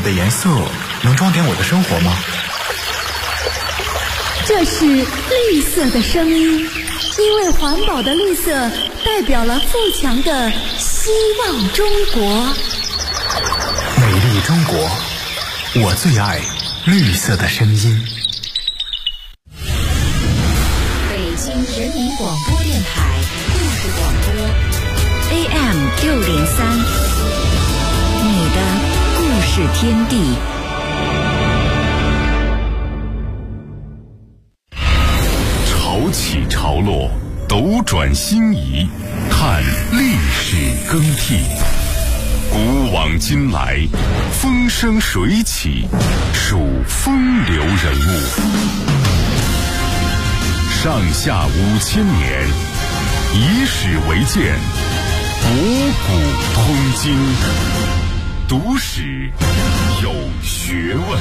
的颜色能装点我的生活吗？ 这是绿色的声音，因为环保的绿色代表了富强的希望中国。 美丽中国，我最爱绿色的声音。 北京人民广播电台故事广播 AM603，你的故事天地。 潮起潮落，斗转星移，看历史更替。古往今来，风生水起，数风流人物。上下5000年，以史为鉴，博古通今，读史有学问。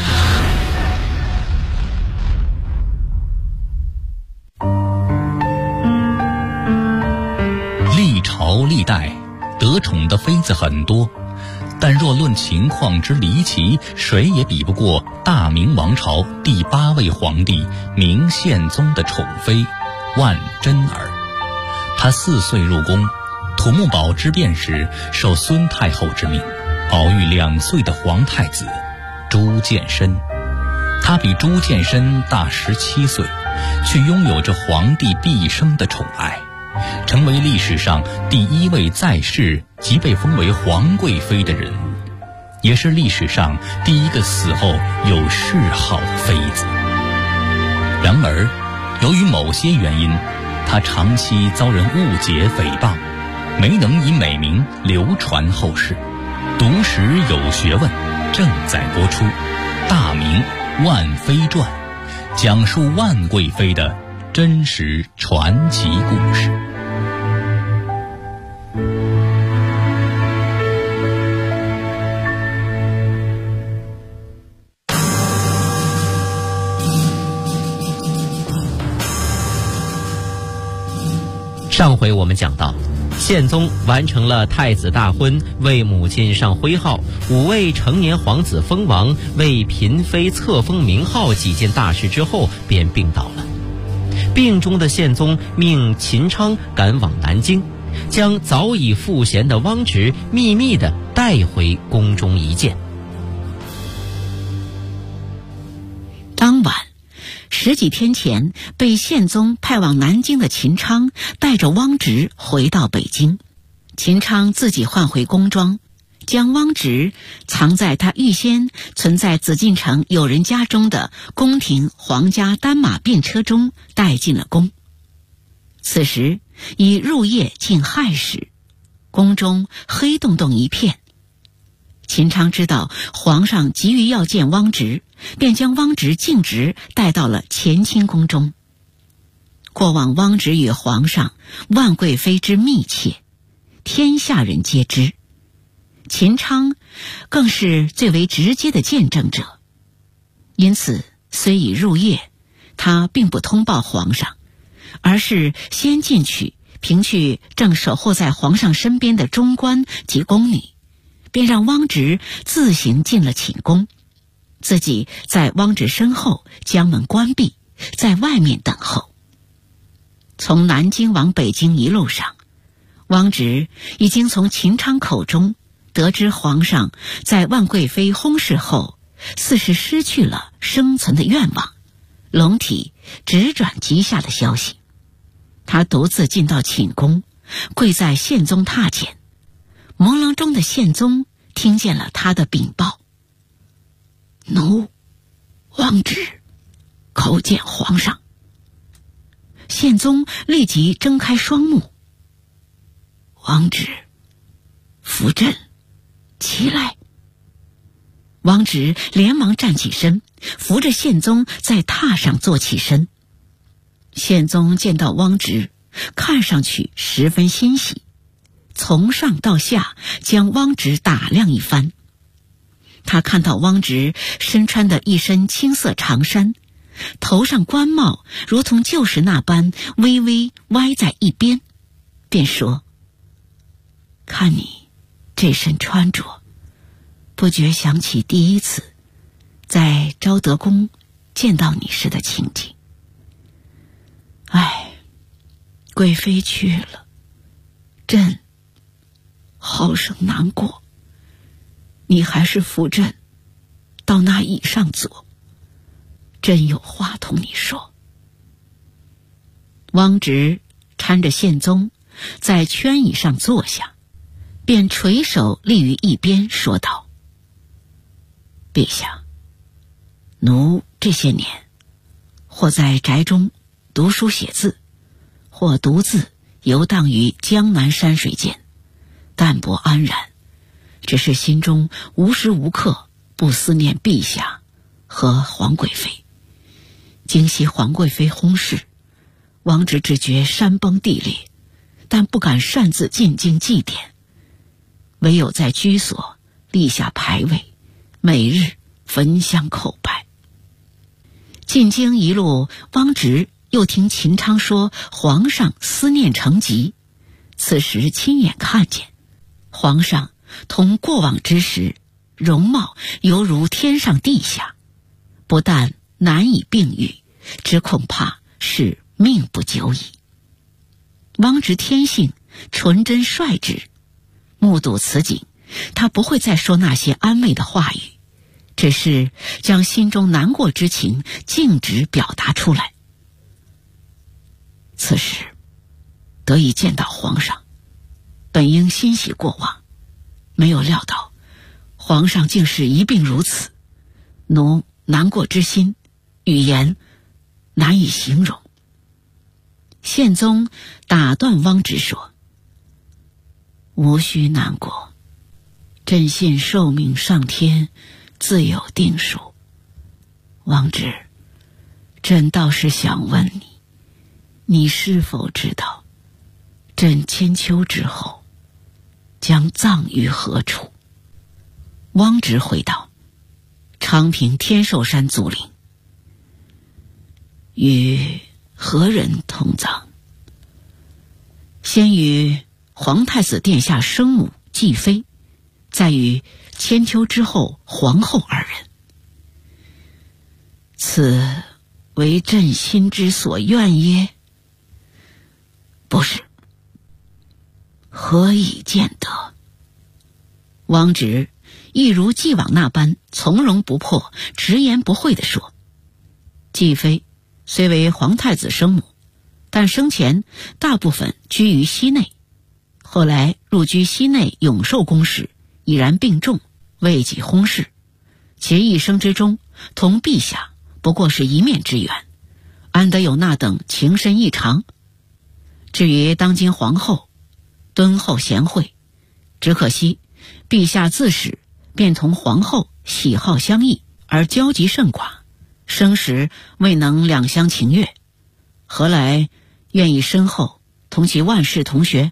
历朝历代得宠的妃子很多，但若论情况之离奇，谁也比不过大明王朝第8位皇帝明宪宗的宠妃万贞儿。她4岁入宫，土木堡之变时受孙太后之命，保育2岁的皇太子朱见深。他比朱见深大17岁，却拥有着皇帝毕生的宠爱，成为历史上第1位在世即被封为皇贵妃的人物，也是历史上第1个死后有谥号的妃子。然而，由于某些原因，她长期遭人误解诽谤，没能以美名流传后世。读史有学问正在播出《大明万妃传》，讲述万贵妃的真实传奇故事。 上回我们讲到，宪宗完成了太子大婚，为母亲上徽号，5位成年皇子封王，为嫔妃册封名号几件大事之后，便病倒了。病中的宪宗命秦昌赶往南京，将早已赋闲的汪直秘密地带回宫中一见。 当晚10几天前，被宪宗派往南京的秦昌带着汪直回到北京。秦昌自己换回宫装，将汪直藏在他预先存在紫禁城友人家中的宫廷皇家单马便车中带进了宫。此时已入夜近亥时，宫中黑洞洞一片。秦昌知道皇上急于要见汪直，便将汪直径直带到了乾清宫中。过往汪直与皇上、万贵妃之密切，天下人皆知，秦昌更是最为直接的见证者。因此虽已入夜，他并不通报皇上，而是先进去凭去正守候在皇上身边的中官及宫女，便让汪直自行进了寝宫，自己在汪直身后将门关闭，在外面等候。从南京往北京一路上，汪直已经从秦昌口中得知皇上在万贵妃薨逝后，似是失去了生存的愿望，龙体直转急下的消息。他独自进到寝宫，跪在宪宗榻前。朦胧中的宪宗听见了他的禀报：奴汪直叩见皇上。宪宗立即睁开双目：汪直，扶朕起来。汪直连忙站起身，扶着宪宗在榻上坐起身。宪宗见到汪直，看上去十分欣喜，从上到下将汪直打量一番。他看到汪直身穿的一身青色长衫，头上冠帽如同旧时那般微微歪在一边，便说：看你这身穿着， 不觉想起第一次在昭德宫见到你时的情景。唉，贵妃去了，朕好生难过。你还是扶朕到那椅上坐，朕有话同你说。汪直搀着宪宗在圈椅上坐下，便垂手立于一边，说道：陛下，奴这些年或在宅中读书写字，或独自游荡于江南山水间，淡泊安然，只是心中无时无刻不思念陛下和皇贵妃。今夕皇贵妃薨逝，汪直只觉山崩地裂，但不敢擅自进京祭奠，唯有在居所立下牌位，每日焚香叩拜。进京一路，汪直又听秦昌说皇上思念成疾，此时亲眼看见皇上同过往之时容貌犹如天上地下，不但难以并喻，只恐怕是命不久矣。汪直天性纯真率直，目睹此景，他不会再说那些安慰的话语，只是将心中难过之情径直表达出来。此时得以见到皇上，本应欣喜过望，没有料到皇上竟是一病如此，奴难过之心语言难以形容。宪宗打断汪直说：无需难过，朕信寿命上天自有定数。汪直，朕倒是想问你，你是否知道朕千秋之后将葬于何处？汪直回道：昌平天寿山祖陵。与何人同葬？先与皇太子殿下生母继妃，再与千秋之后皇后二人。此为朕心之所愿耶？不是。何以见得？汪直一如既往那般从容不迫，直言不讳地说：继妃虽为皇太子生母，但生前大部分居于西内，后来入居西内永寿宫时已然病重，未及薨逝，其一生之中同陛下不过是一面之缘，安得有那等情深意长？至于当今皇后，敦厚贤惠，只可惜陛下自始便同皇后喜好相异，而交集甚寡，生时未能两相情悦，何来愿意身后同其万世同学？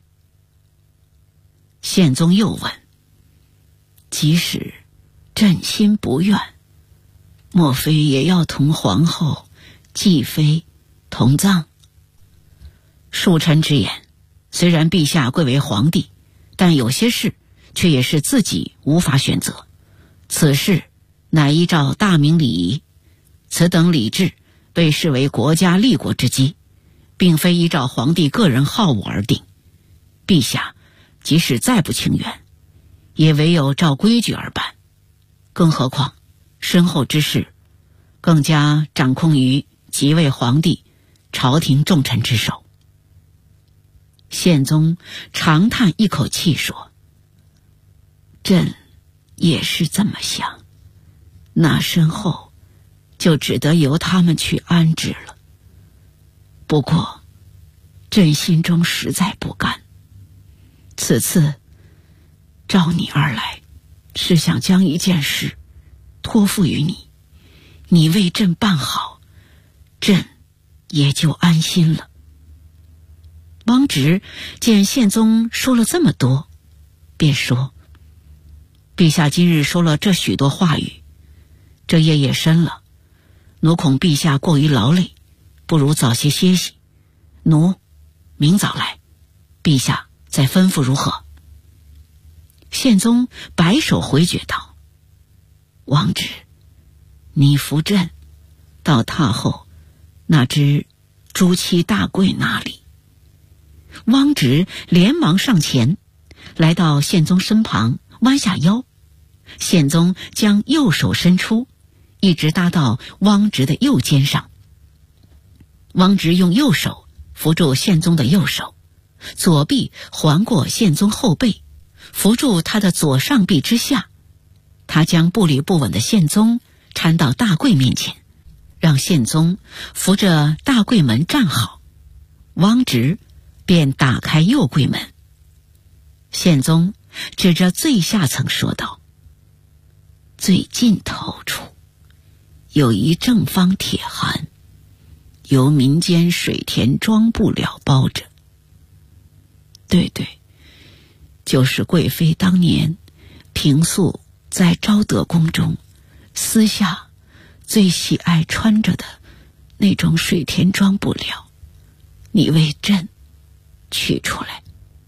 宪宗又问：即使朕心不愿，莫非也要同皇后继妃同葬？恕臣直言，虽然陛下贵为皇帝，但有些事却也是自己无法选择，此事乃依照大明礼仪，此等礼制被视为国家立国之基，并非依照皇帝个人好恶而定。陛下即使再不情愿，也唯有照规矩而办，更何况身后之事更加掌控于即位皇帝、朝廷重臣之手。宪宗长叹一口气说：朕也是这么想，那身后就只得由他们去安置了。不过朕心中实在不甘，此次召你而来，是想将一件事托付于你，你为朕办好，朕也就安心了。汪直见宪宗说了这么多，便说：陛下今日说了这许多话语，这夜也深了，奴恐陛下过于劳累，不如早些歇息，奴明早来，陛下再吩咐如何？宪宗摆手回绝道： 王侄，你扶朕到榻后那只朱漆大柜那里。汪直连忙上前，来到宪宗身旁，弯下腰。宪宗将右手伸出，一直搭到汪直的右肩上。汪直用右手扶住宪宗的右手，左臂环过宪宗后背，扶住他的左上臂之下。他将步履不稳的宪宗搀到大柜面前，让宪宗扶着大柜门站好。汪直便打开右柜门。宪宗指着最下层说道：最尽头处有一正方铁函，由民间水田庄布料包着。对，就是贵妃当年平素在昭德宫中私下最喜爱穿着的那种水田庄布料，你为朕取出来。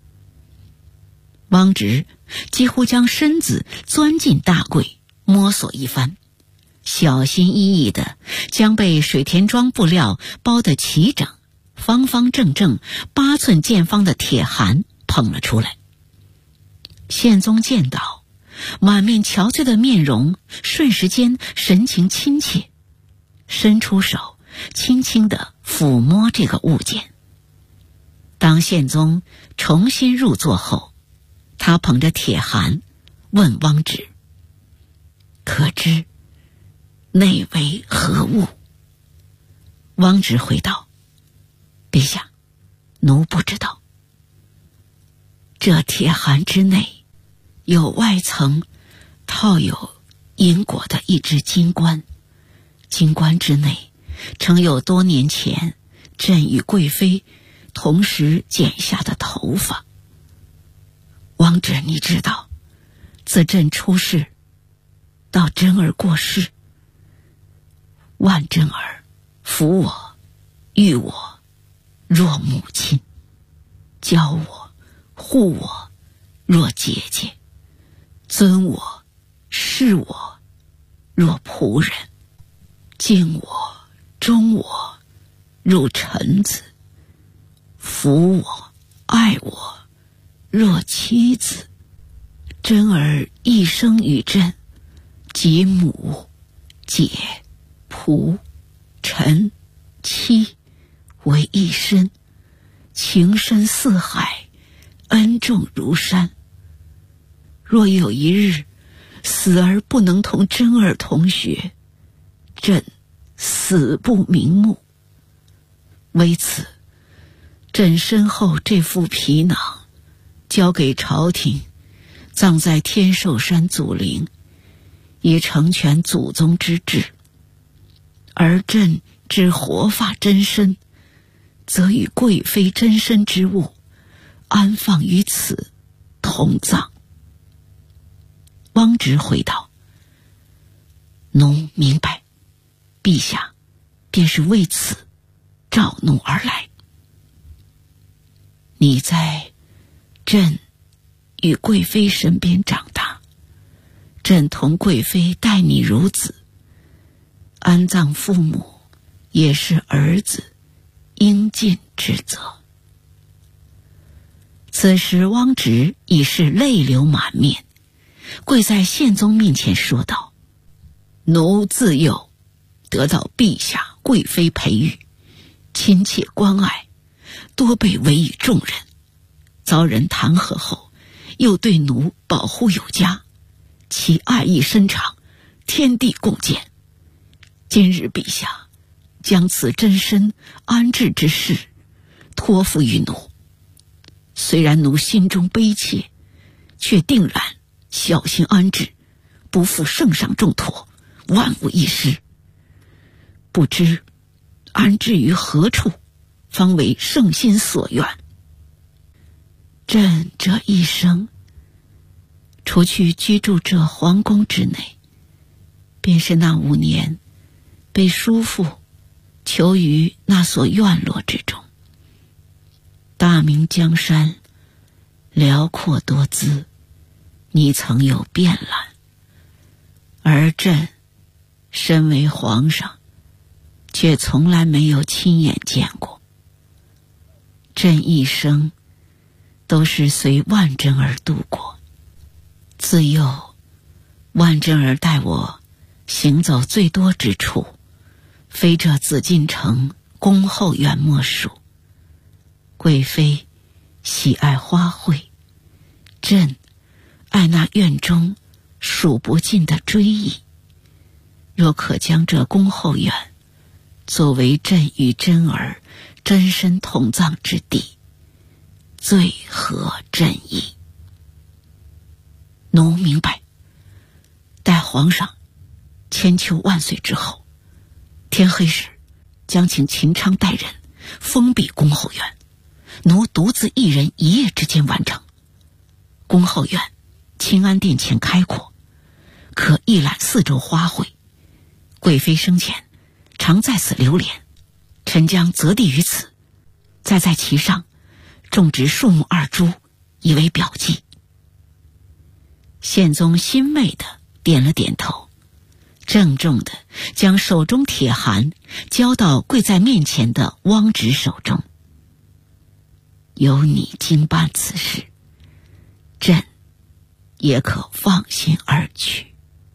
汪直几乎将身子钻进大柜，摸索一番，小心翼翼地将被水田庄布料包得齐整、方方正正8寸见方的铁函捧了出来。宪宗见到，满面憔悴的面容瞬时间神情亲切，伸出手轻轻地抚摸这个物件。当宪宗重新入座后，他捧着铁函问汪直：可知内为何物？汪直回道：陛下，奴不知道。这铁函之内有外层套有银果的一只金冠，金冠之内盛有多年前朕与贵妃同时剪下的头发。王侄，你知道，自朕出世到真儿过世，万真儿抚我、育我若母亲，教我、护我若姐姐，尊我、视我若仆人，敬我、忠我如臣子，服我、爱我若妻子。真儿一生与朕及母、姐、仆、臣、妻为一身，情深似海，恩重如山。若有一日死而不能同真儿同学，朕死不瞑目。为此，朕身后这副皮囊交给朝廷，葬在天寿山祖陵，以成全祖宗之志。而朕之活发真身，则与贵妃真身之物安放于此，同葬。汪直回道：奴明白，陛下便是为此召奴而来。你在朕与贵妃身边长大，朕同贵妃待你如子，安葬父母也是儿子应尽之责。此时汪直已是泪流满面，跪在宪宗面前说道：奴自幼得到陛下贵妃培育，亲切关爱，多被委以重任，遭人弹劾后又对奴保护有加，其爱意深长，天地共鉴。今日陛下将此真身安置之事托付于奴，虽然奴心中悲切，却定然小心安置，不负圣上重托，万无一失。不知安置于何处，方为圣心所愿。朕这一生，除去居住这皇宫之内，便是那5年被叔父囚于那所院落之中。大明江山辽阔多姿，你曾有遍览， 而朕身为皇上，却从来没有亲眼见过。朕一生都是随万贞儿度过，自幼万贞儿带我行走最多之处，非这紫禁城宫后院莫属。贵妃喜爱花卉，朕爱那院中数不尽的追忆。若可将这宫后院作为朕与贞儿真身同葬之地，最合朕意。奴明白。待皇上千秋万岁之后，天黑时将请秦昌带人封闭宫后院，奴独自一人一夜之间完成。宫后院清安殿前开阔，可一览四周花卉。贵妃生前常在此流连，臣将择地于此，再在其上种植树木2株，以为表记。宪宗欣慰地点了点头，郑重地将手中铁函交到跪在面前的汪直手中。有你经办此事，朕也可放心而去。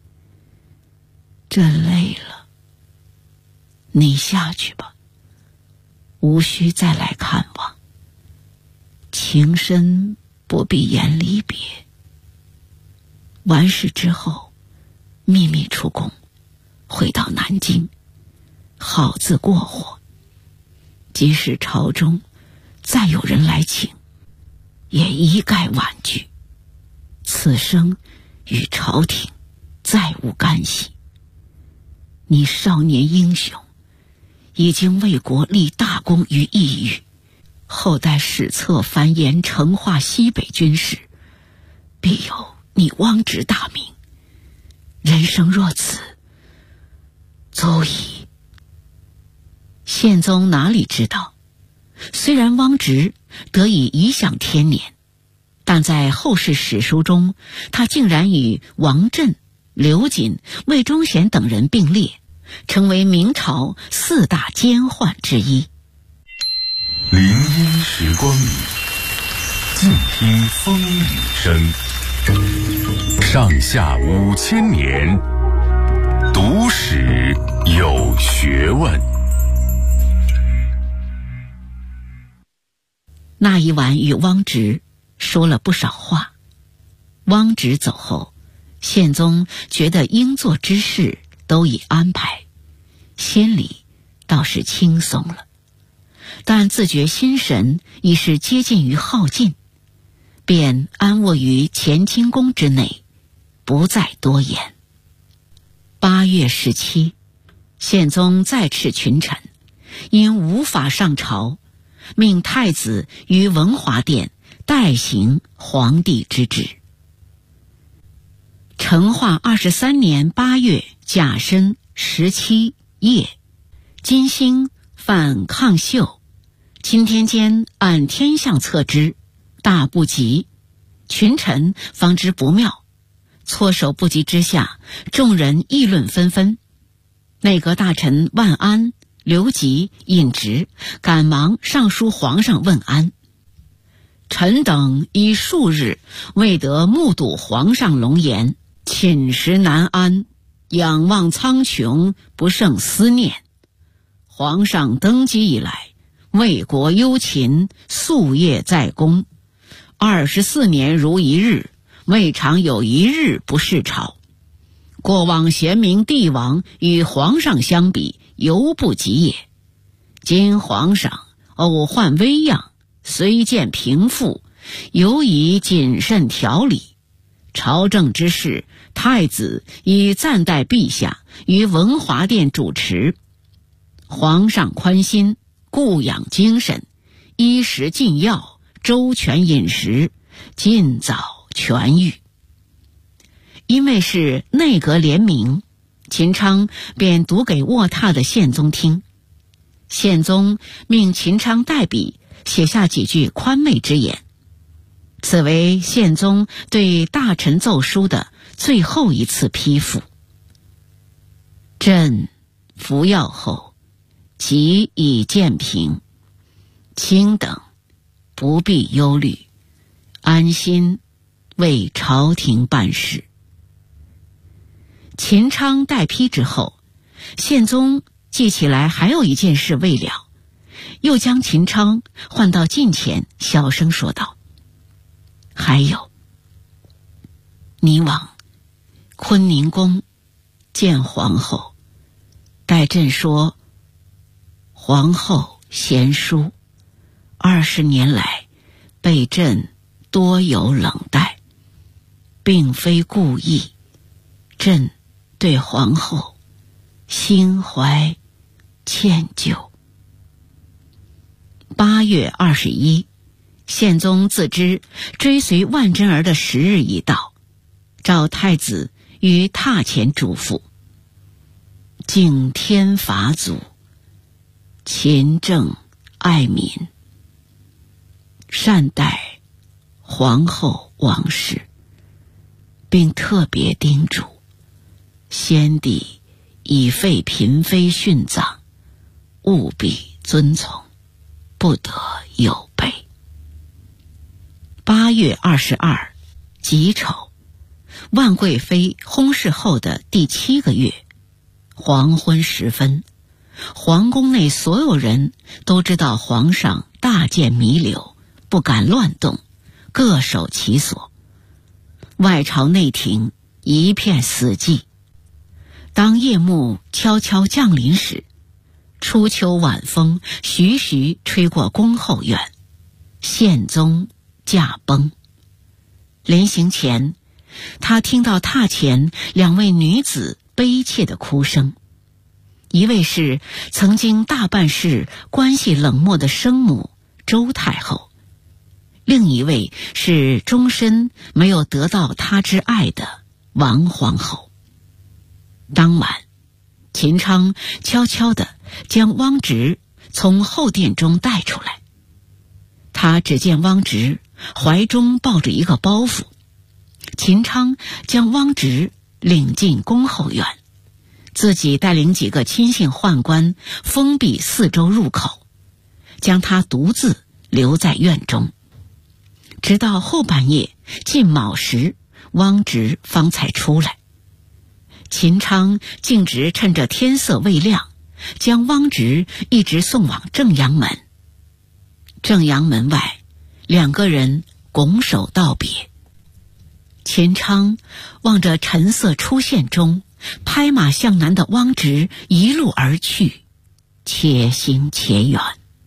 朕累了，你下去吧，无需再来看望。情深不必言离别。完事之后，秘密出宫，回到南京，好自过活。即使朝中再有人来请，也一概婉拒。此生与朝廷再无干系。你少年英雄，已经为国立大功于异域，后代史册繁言成化西北军事，必有你汪直大名。人生若此，足矣。宪宗哪里知道，虽然汪直得以颐享天年，但在后世史书中，他竟然与王振、刘瑾、魏忠贤等人并列，成为明朝4大奸宦之一。 林荫时光里，静听风雨声。上下5000年，读史有学问。 那一晚与汪直说了不少话。汪直走后，宪宗觉得应做之事都已安排，心里倒是轻松了，但自觉心神已是接近于耗尽，便安卧于乾清宫之内，不再多言。8月17，宪宗再斥群臣，因无法上朝，命太子于文华殿代行皇帝之职。成化23年8月甲申17夜，金星犯亢秀，钦天监按天象测之，大不及，群臣方知不妙，措手不及之下，众人议论纷纷。内阁大臣万安、刘吉、尹直赶忙上书皇上问安。臣等已数日未得目睹皇上龙颜，寝食难安，仰望苍穹，不胜思念。皇上登基以来，为国忧勤，夙夜在宫，24年如一日，未尝有一日不视朝。过往贤明帝王与皇上相比，犹不及也。今皇上偶患危恙，虽见平复，犹以谨慎调理。朝政之事，太子已暂代陛下于文华殿主持。皇上宽心，固养精神，衣食进药，周全饮食，尽早痊愈。因为是内阁联名，秦昌便读给卧榻的宪宗听。宪宗命秦昌代笔写下几句宽媚之言，此为宪宗对大臣奏书的最后一次批复。 朕服药后，即已见平，卿等不必忧虑，安心为朝廷办事。秦昌待批之后，宪宗记起来还有一件事未了，又将秦昌唤到近前，小声说道：还有，你往坤宁宫见皇后，待朕说，皇后贤淑，20年来被朕多有冷待，并非故意，朕对皇后心怀歉疚。8月21，宪宗自知追随万贞儿的时日已到，召太子于榻前嘱咐：敬天法祖，勤政爱民，善待皇后王氏，并特别叮嘱先帝已废嫔妃殉葬，务必遵从，不得有悖。8月22，己丑，万贵妃薨逝后的第7个月，黄昏时分，皇宫内所有人都知道皇上大箭弥留，不敢乱动，各守其所。外朝内廷一片死寂。当夜幕悄悄降临时，初秋晚风徐徐吹过宫后院，宪宗驾崩。临行前，他听到榻前2位女子悲切的哭声，一位是曾经大半世关系冷漠的生母周太后，另一位是终身没有得到他之爱的王皇后。当晚，秦昌悄悄地将汪直从后殿中带出来。他只见汪直怀中抱着一个包袱，秦昌将汪直领进宫后院，自己带领几个亲信宦官封闭4周入口，将他独自留在院中，直到后半夜近卯时，汪直方才出来。秦昌径直趁着天色未亮，将汪直一直送往正阳门。正阳门外，2个人拱手道别。秦昌望着晨色出现中拍马向南的汪直一路而去，且行且远。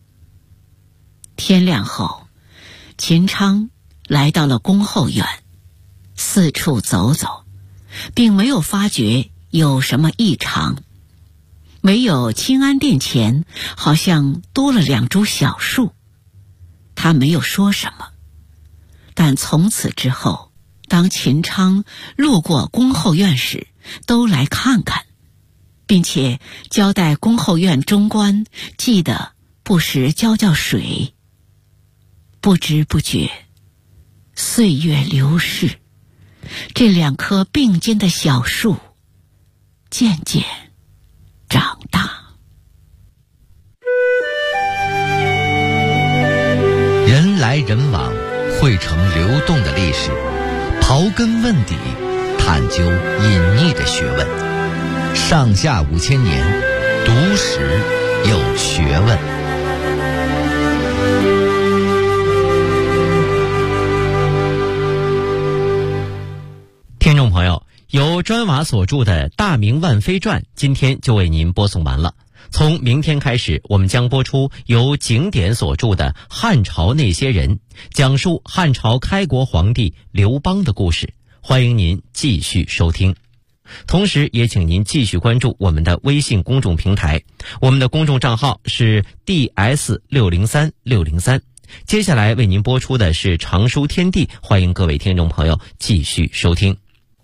天亮后，秦昌来到了宫后院，四处走走，并没有发觉有什么异常，唯有清安殿前好像多了2株小树。他没有说什么，但从此之后，当秦昌路过宫后院时，都来看看，并且交代宫后院中官记得不时浇水。不知不觉，岁月流逝，这2棵并肩的小树渐渐长大。 人来人往，汇成流动的历史，刨根问底，探究隐匿的学问。上下5000年，读史有学问。 听众朋友，由砖瓦所著的《大明万妃传》今天就为您播送完了。从明天开始，我们将播出由景典所著的《汉朝那些人》，讲述汉朝开国皇帝刘邦的故事。欢迎您继续收听。同时也请您继续关注我们的微信公众平台，我们的公众账号是 DS603603。接下来为您播出的是常书天地，欢迎各位听众朋友继续收听。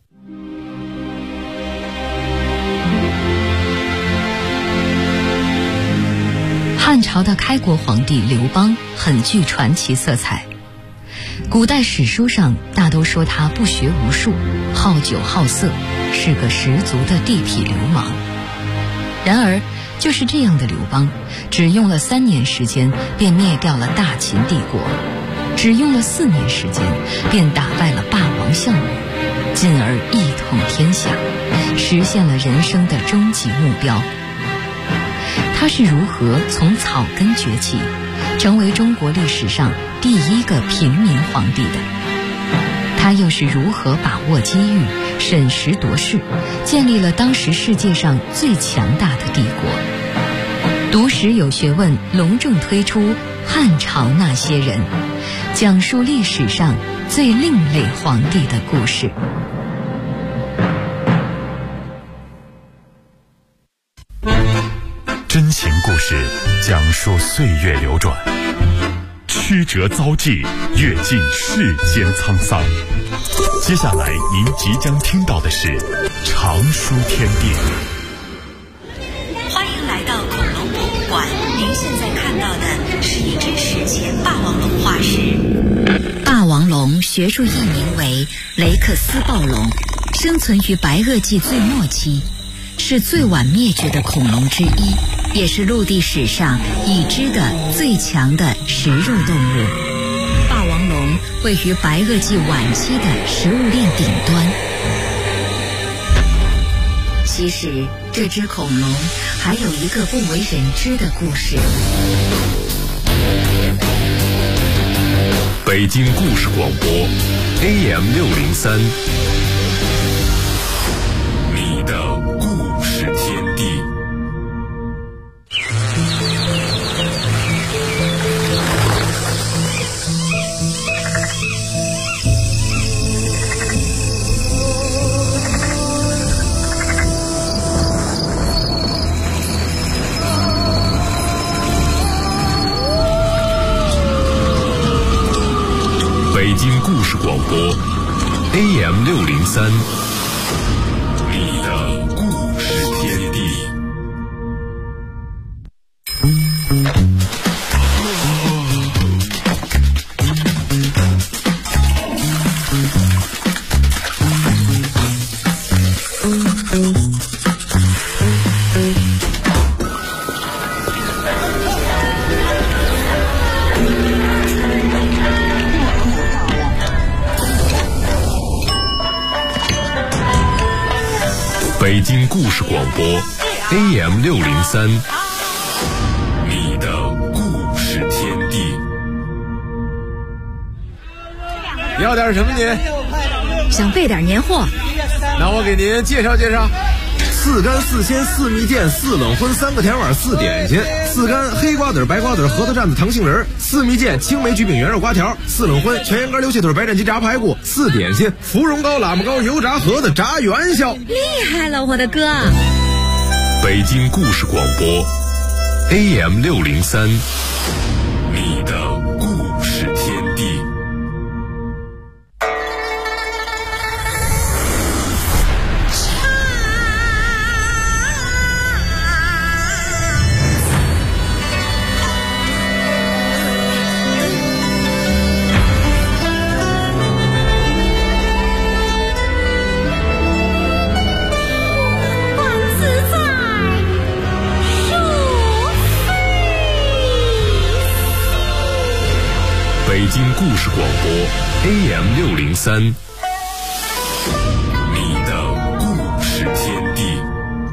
汉朝的开国皇帝刘邦很具传奇色彩，古代史书上大都说他不学无术，好酒好色，是个十足的地痞流氓。 然而，就是这样的刘邦，只用了3年时间便灭掉了大秦帝国，只用了4年时间便打败了霸王项羽，进而一统天下，实现了人生的终极目标。他是如何从草根崛起，成为中国历史上第一个平民皇帝的？他又是如何把握机遇，审时度势，建立了当时世界上最强大的帝国？读史有学问隆重推出汉朝那些人，讲述历史上最另类皇帝的故事。 真情故事讲述岁月流转，曲折遭际，阅尽世间沧桑。接下来您即将听到的是常书天地。 欢迎来到恐龙博物馆，您现在看到的是一只史前霸王龙化石。 霸王龙学术译名为雷克斯暴龙，生存于白垩纪最末期，是最晚灭绝的恐龙之一，也是陆地史上已知的最强的食肉动物。霸王龙位于白垩纪晚期的食物链顶端。其实，这只恐龙还有一个不为人知的故事。 北京故事广播 AM603，你的故事天地。北京故事广播 AM603，你的故事天地。北京故事广播 AM603，你的故事天地。 要点什么您？ 想备点年货。 那我给您介绍介绍。4干4鲜4蜜饯4冷荤3个甜碗4点心，4干黑瓜子白瓜子核桃蘸子糖杏仁，4蜜饯青梅焗饼圆肉瓜条，4冷荤全羊肝溜蟹腿白斩鸡炸排骨，4点心芙蓉糕喇嘛糕油炸盒子炸元宵。 厉害了，我的哥！ 北京故事广播 AM603，你的故事天地。北京故事广播 AM603，你的故事天地。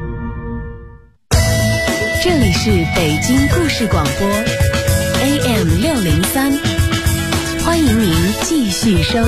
这里是北京故事广播 AM603，欢迎您继续收听。